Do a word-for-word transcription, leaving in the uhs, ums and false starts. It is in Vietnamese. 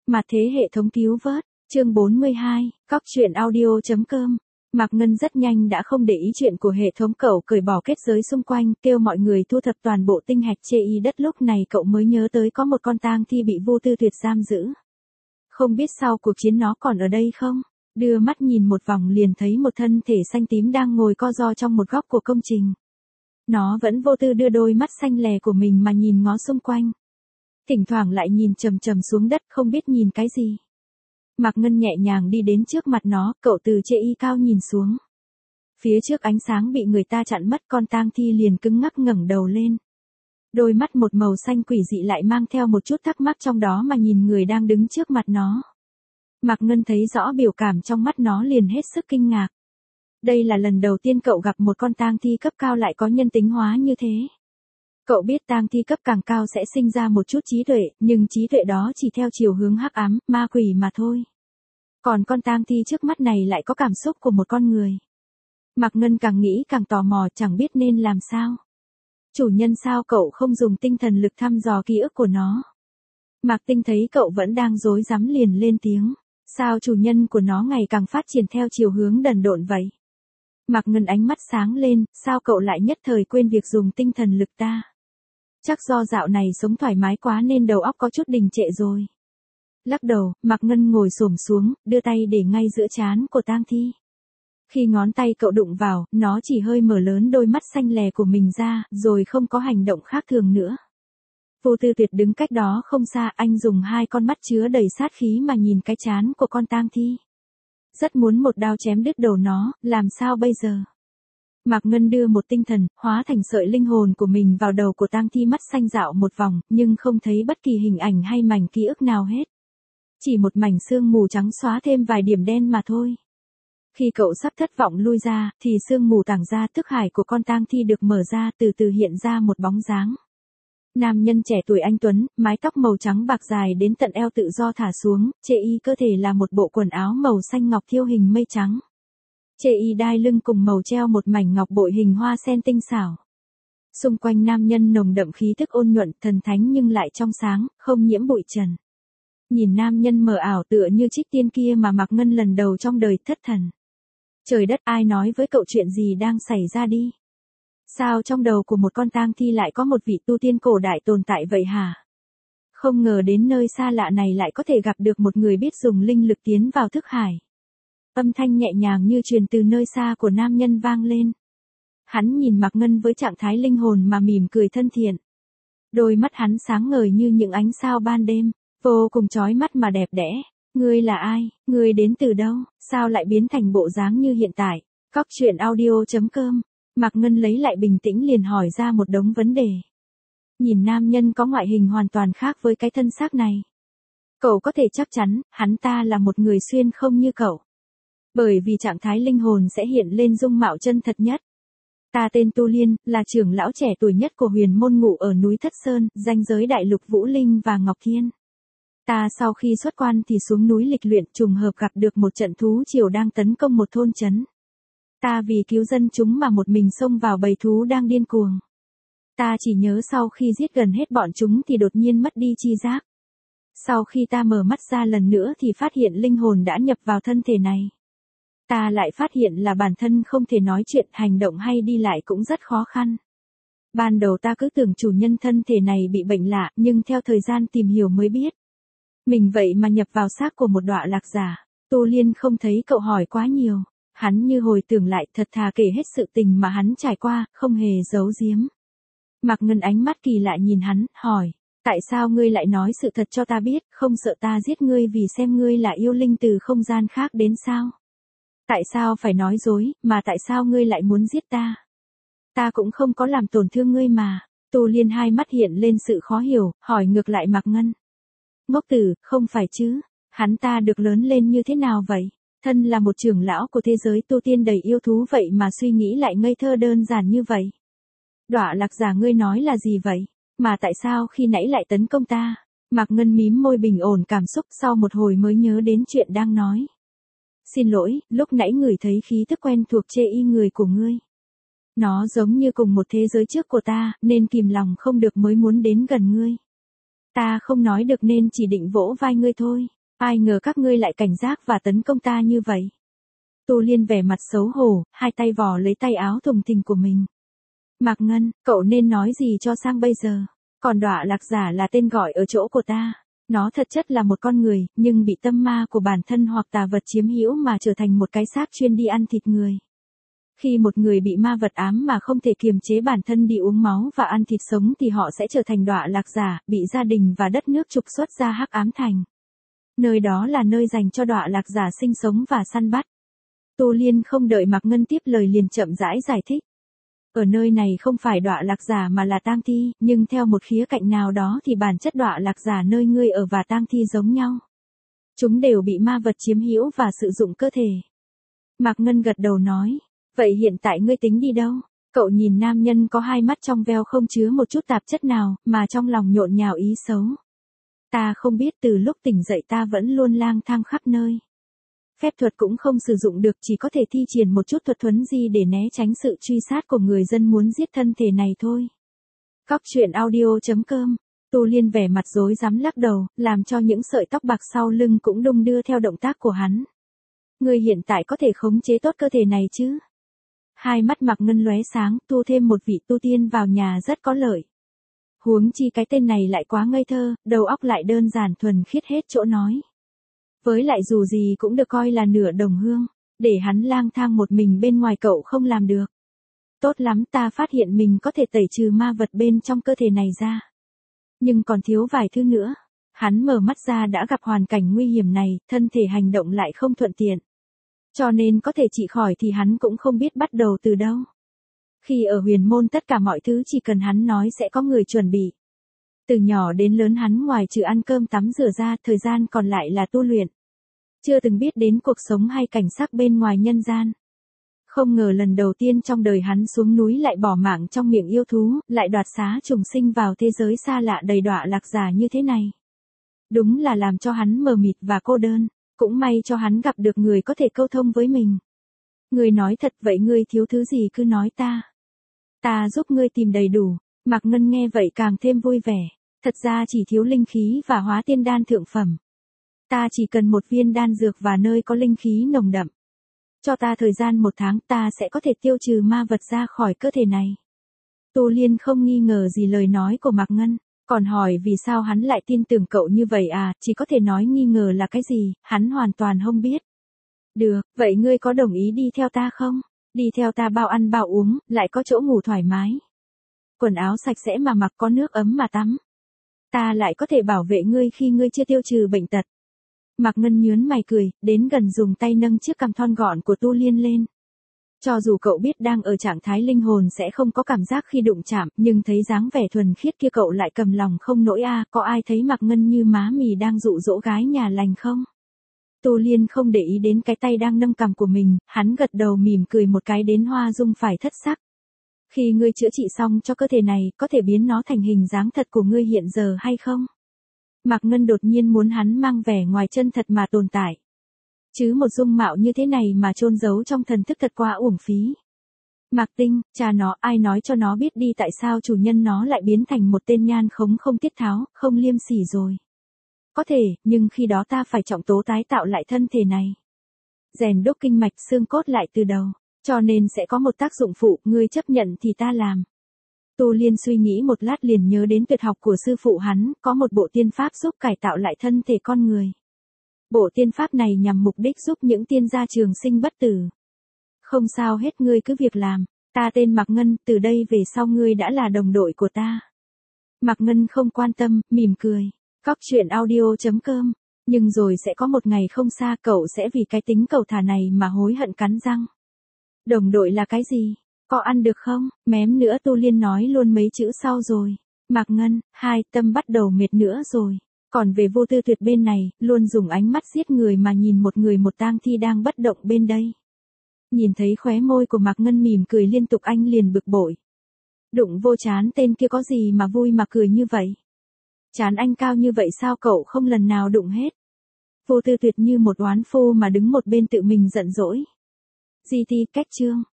Mà thế hệ thống cứu vớt, chương bốn mươi hai, cóc truyện audio.com. Mạc Ngân rất nhanh đã không để ý chuyện của hệ thống cậu cởi bỏ kết giới xung quanh, kêu mọi người thu thập toàn bộ tinh hạch chê y đất. Lúc này cậu mới nhớ tới có một con tang thi bị Vô Tư Tuyệt giam giữ. Không biết sau cuộc chiến nó còn ở đây không? Đưa mắt nhìn một vòng liền thấy một thân thể xanh tím đang ngồi co ro trong một góc của công trình. Nó vẫn vô tư đưa đôi mắt xanh lè của mình mà nhìn ngó xung quanh. Thỉnh thoảng lại nhìn chầm chầm xuống đất không biết nhìn cái gì. Mạc Ngân nhẹ nhàng đi đến trước mặt nó, cậu từ chê y cao nhìn xuống. Phía trước ánh sáng bị người ta chặn mất, con tang thi liền cứng ngắc ngẩng đầu lên. Đôi mắt một màu xanh quỷ dị lại mang theo một chút thắc mắc trong đó mà nhìn người đang đứng trước mặt nó. Mạc Ngân thấy rõ biểu cảm trong mắt nó liền hết sức kinh ngạc. Đây là lần đầu tiên cậu gặp một con tang thi cấp cao lại có nhân tính hóa như thế. Cậu biết tang thi cấp càng cao sẽ sinh ra một chút trí tuệ, nhưng trí tuệ đó chỉ theo chiều hướng hắc ám, ma quỷ mà thôi. Còn con tang thi trước mắt này lại có cảm xúc của một con người. Mạc Ngân càng nghĩ càng tò mò, chẳng biết nên làm sao. Chủ nhân, sao cậu không dùng tinh thần lực thăm dò ký ức của nó? Mạc Tinh thấy cậu vẫn đang rối rắm liền lên tiếng. Sao chủ nhân của nó ngày càng phát triển theo chiều hướng đần độn vậy? Mạc Ngân ánh mắt sáng lên, sao cậu lại nhất thời quên việc dùng tinh thần lực ta? Chắc do dạo này sống thoải mái quá nên đầu óc có chút đình trệ rồi. Lắc đầu, Mạc Ngân ngồi xổm xuống, đưa tay để ngay giữa trán của tang thi. Khi ngón tay cậu đụng vào, nó chỉ hơi mở lớn đôi mắt xanh lè của mình ra, rồi không có hành động khác thường nữa. Vô Tư Tuyệt đứng cách đó không xa, anh dùng hai con mắt chứa đầy sát khí mà nhìn cái trán của con tang thi. Rất muốn một đao chém đứt đầu nó, làm sao bây giờ? Mạc Ngân đưa một tinh thần, hóa thành sợi linh hồn của mình vào đầu của tang thi, mắt xanh dạo một vòng, nhưng không thấy bất kỳ hình ảnh hay mảnh ký ức nào hết. Chỉ một mảnh sương mù trắng xóa thêm vài điểm đen mà thôi. Khi cậu sắp thất vọng lui ra, thì sương mù tàng ra, thức hải của con tang thi được mở ra, từ từ hiện ra một bóng dáng. Nam nhân trẻ tuổi anh tuấn, mái tóc màu trắng bạc dài đến tận eo tự do thả xuống, chê y cơ thể là một bộ quần áo màu xanh ngọc thiêu hình mây trắng. Chê y đai lưng cùng màu treo một mảnh ngọc bội hình hoa sen tinh xảo. Xung quanh nam nhân nồng đậm khí thức ôn nhuận, thần thánh nhưng lại trong sáng, không nhiễm bụi trần. Nhìn nam nhân mờ ảo tựa như trích tiên kia mà Mạc Ngân lần đầu trong đời thất thần. Trời đất, ai nói với cậu chuyện gì đang xảy ra đi? Sao trong đầu của một con tang thi lại có một vị tu tiên cổ đại tồn tại vậy hả? Không ngờ đến nơi xa lạ này lại có thể gặp được một người biết dùng linh lực tiến vào thức hải. Âm thanh nhẹ nhàng như truyền từ nơi xa của nam nhân vang lên. Hắn nhìn Mạc Ngân với trạng thái linh hồn mà mỉm cười thân thiện. Đôi mắt hắn sáng ngời như những ánh sao ban đêm, vô cùng chói mắt mà đẹp đẽ. Ngươi là ai? Ngươi đến từ đâu? Sao lại biến thành bộ dáng như hiện tại? Cóc truyện audio.com. Mạc Ngân lấy lại bình tĩnh liền hỏi ra một đống vấn đề. Nhìn nam nhân có ngoại hình hoàn toàn khác với cái thân xác này. Cậu có thể chắc chắn, hắn ta là một người xuyên không như cậu. Bởi vì trạng thái linh hồn sẽ hiện lên dung mạo chân thật nhất. Ta tên Tu Liên, là trưởng lão trẻ tuổi nhất của huyền môn ngụ ở núi Thất Sơn, ranh giới đại lục Vũ Linh và Ngọc Thiên. Ta sau khi xuất quan thì xuống núi lịch luyện, trùng hợp gặp được một trận thú triều đang tấn công một thôn trấn. Ta vì cứu dân chúng mà một mình xông vào bầy thú đang điên cuồng. Ta chỉ nhớ sau khi giết gần hết bọn chúng thì đột nhiên mất đi chi giác. Sau khi ta mở mắt ra lần nữa thì phát hiện linh hồn đã nhập vào thân thể này. Ta lại phát hiện là bản thân không thể nói chuyện, hành động hay đi lại cũng rất khó khăn. Ban đầu ta cứ tưởng chủ nhân thân thể này bị bệnh lạ, nhưng theo thời gian tìm hiểu mới biết. Mình vậy mà nhập vào xác của một đọa lạc giả. Tu Liên không thấy cậu hỏi quá nhiều. Hắn như hồi tưởng lại, thật thà kể hết sự tình mà hắn trải qua, không hề giấu giếm. Mạc Ngân ánh mắt kỳ lạ nhìn hắn, hỏi. Tại sao ngươi lại nói sự thật cho ta biết, không sợ ta giết ngươi vì xem ngươi là yêu linh từ không gian khác đến sao? Tại sao phải nói dối, mà tại sao ngươi lại muốn giết ta? Ta cũng không có làm tổn thương ngươi mà. Tu Liên hai mắt hiện lên sự khó hiểu, hỏi ngược lại Mạc Ngân. Ngốc tử, không phải chứ? Hắn ta được lớn lên như thế nào vậy? Thân là một trưởng lão của thế giới tu tiên đầy yêu thú vậy mà suy nghĩ lại ngây thơ đơn giản như vậy. Đọa lạc giả ngươi nói là gì vậy? Mà tại sao khi nãy lại tấn công ta? Mạc Ngân mím môi bình ổn cảm xúc, sau một hồi mới nhớ đến chuyện đang nói. Xin lỗi, lúc nãy ngửi thấy khí thức quen thuộc chê y người của ngươi. Nó giống như cùng một thế giới trước của ta, nên kìm lòng không được mới muốn đến gần ngươi. Ta không nói được nên chỉ định vỗ vai ngươi thôi. Ai ngờ các ngươi lại cảnh giác và tấn công ta như vậy. Tu Liên vẻ mặt xấu hổ, hai tay vò lấy tay áo thùng thình của mình. Mạc Ngân, cậu nên nói gì cho sang bây giờ? Còn Đọa Lạc Giả là tên gọi ở chỗ của ta. Nó thật chất là một con người, nhưng bị tâm ma của bản thân hoặc tà vật chiếm hữu mà trở thành một cái xác chuyên đi ăn thịt người. Khi một người bị ma vật ám mà không thể kiềm chế bản thân đi uống máu và ăn thịt sống thì họ sẽ trở thành Đọa Lạc Giả, bị gia đình và đất nước trục xuất ra Hắc Ám Thành. Nơi đó là nơi dành cho Đọa Lạc Giả sinh sống và săn bắt. Tu Liên không đợi Mạc Ngân tiếp lời liền chậm rãi giải thích. Ở nơi này không phải Đọa Lạc Giả mà là tang thi, nhưng theo một khía cạnh nào đó thì bản chất Đọa Lạc Giả nơi ngươi ở và tang thi giống nhau. Chúng đều bị ma vật chiếm hữu và sử dụng cơ thể. Mạc Ngân gật đầu nói, vậy hiện tại ngươi tính đi đâu? Cậu nhìn nam nhân có hai mắt trong veo không chứa một chút tạp chất nào, mà trong lòng nhộn nhào ý xấu. Ta không biết, từ lúc tỉnh dậy ta vẫn luôn lang thang khắp nơi. Phép thuật cũng không sử dụng được, chỉ có thể thi triển một chút thuật thuấn di để né tránh sự truy sát của người dân muốn giết thân thể này thôi. Cóc truyện audio chấm com. Tu Liên vẻ mặt rối rắm lắc đầu, làm cho những sợi tóc bạc sau lưng cũng đung đưa theo động tác của hắn. Người hiện tại có thể khống chế tốt cơ thể này chứ? Hai mắt Mạc Ngân lóe sáng, tu thêm một vị tu tiên vào nhà rất có lợi. Huống chi cái tên này lại quá ngây thơ, đầu óc lại đơn giản thuần khiết hết chỗ nói. Với lại dù gì cũng được coi là nửa đồng hương, để hắn lang thang một mình bên ngoài cậu không làm được. Tốt lắm, ta phát hiện mình có thể tẩy trừ ma vật bên trong cơ thể này ra. Nhưng còn thiếu vài thứ nữa. Hắn mở mắt ra đã gặp hoàn cảnh nguy hiểm này, thân thể hành động lại không thuận tiện. Cho nên có thể trị khỏi thì hắn cũng không biết bắt đầu từ đâu. Khi ở huyền môn tất cả mọi thứ chỉ cần hắn nói sẽ có người chuẩn bị. Từ nhỏ đến lớn hắn ngoài trừ ăn cơm tắm rửa ra, thời gian còn lại là tu luyện. Chưa từng biết đến cuộc sống hay cảnh sắc bên ngoài nhân gian. Không ngờ lần đầu tiên trong đời hắn xuống núi lại bỏ mạng trong miệng yêu thú, lại đoạt xá trùng sinh vào thế giới xa lạ đầy Đọa Lạc Giả như thế này. Đúng là làm cho hắn mờ mịt và cô đơn, cũng may cho hắn gặp được người có thể câu thông với mình. Người nói thật, vậy ngươi thiếu thứ gì cứ nói ta. Ta giúp ngươi tìm đầy đủ. Mạc Ngân nghe vậy càng thêm vui vẻ. Thật ra chỉ thiếu linh khí và hóa tiên đan thượng phẩm. Ta chỉ cần một viên đan dược và nơi có linh khí nồng đậm. Cho ta thời gian một tháng ta sẽ có thể tiêu trừ ma vật ra khỏi cơ thể này. Tu Liên không nghi ngờ gì lời nói của Mạc Ngân, còn hỏi vì sao hắn lại tin tưởng cậu như vậy à, chỉ có thể nói nghi ngờ là cái gì, hắn hoàn toàn không biết. Được, vậy ngươi có đồng ý đi theo ta không? Đi theo ta bao ăn bao uống, lại có chỗ ngủ thoải mái. Quần áo sạch sẽ mà mặc, có nước ấm mà tắm. Ta lại có thể bảo vệ ngươi khi ngươi chưa tiêu trừ bệnh tật. Mạc Ngân nhướng mày cười, đến gần dùng tay nâng chiếc cằm thon gọn của Tu Liên lên. Cho dù cậu biết đang ở trạng thái linh hồn sẽ không có cảm giác khi đụng chạm, nhưng thấy dáng vẻ thuần khiết kia cậu lại cầm lòng không nổi a, à, có ai thấy Mạc Ngân như má mì đang dụ dỗ gái nhà lành không? Tu Liên không để ý đến cái tay đang nâng cằm của mình, hắn gật đầu mỉm cười một cái đến hoa dung phải thất sắc. Khi ngươi chữa trị xong cho cơ thể này, có thể biến nó thành hình dáng thật của ngươi hiện giờ hay không? Mạc Ngân đột nhiên muốn hắn mang vẻ ngoài chân thật mà tồn tại. Chứ một dung mạo như thế này mà chôn giấu trong thần thức thật quá uổng phí. Mạc Tinh, cha nó, ai nói cho nó biết đi tại sao chủ nhân nó lại biến thành một tên nhan khống không tiết tháo, không liêm sỉ rồi. Có thể, nhưng khi đó ta phải trọng tố tái tạo lại thân thể này. Rèn đúc kinh mạch xương cốt lại từ đầu, cho nên sẽ có một tác dụng phụ, ngươi chấp nhận thì ta làm. Tu Liên suy nghĩ một lát liền nhớ đến tuyệt học của sư phụ hắn, có một bộ tiên pháp giúp cải tạo lại thân thể con người. Bộ tiên pháp này nhằm mục đích giúp những tiên gia trường sinh bất tử. Không sao hết, ngươi cứ việc làm, ta tên Mạc Ngân, từ đây về sau ngươi đã là đồng đội của ta. Mạc Ngân không quan tâm, mỉm cười. Cóc truyện audio chấm com. Nhưng rồi sẽ có một ngày không xa cậu sẽ vì cái tính cẩu thả này mà hối hận cắn răng. Đồng đội là cái gì? Có ăn được không? Mém nữa Tu Liên nói luôn mấy chữ sau rồi. Mạc Ngân, hai, tâm bắt đầu mệt nữa rồi. Còn về Vô Tư Tuyệt bên này, luôn dùng ánh mắt giết người mà nhìn một người một tang thi đang bất động bên đây. Nhìn thấy khóe môi của Mạc Ngân mỉm cười liên tục anh liền bực bội. Đụng vô chán tên kia có gì mà vui mà cười như vậy? Chán anh cao như vậy sao cậu không lần nào đụng hết? Vô Tư Tuyệt như một oán phu mà đứng một bên tự mình giận dỗi. giê tê cách chương.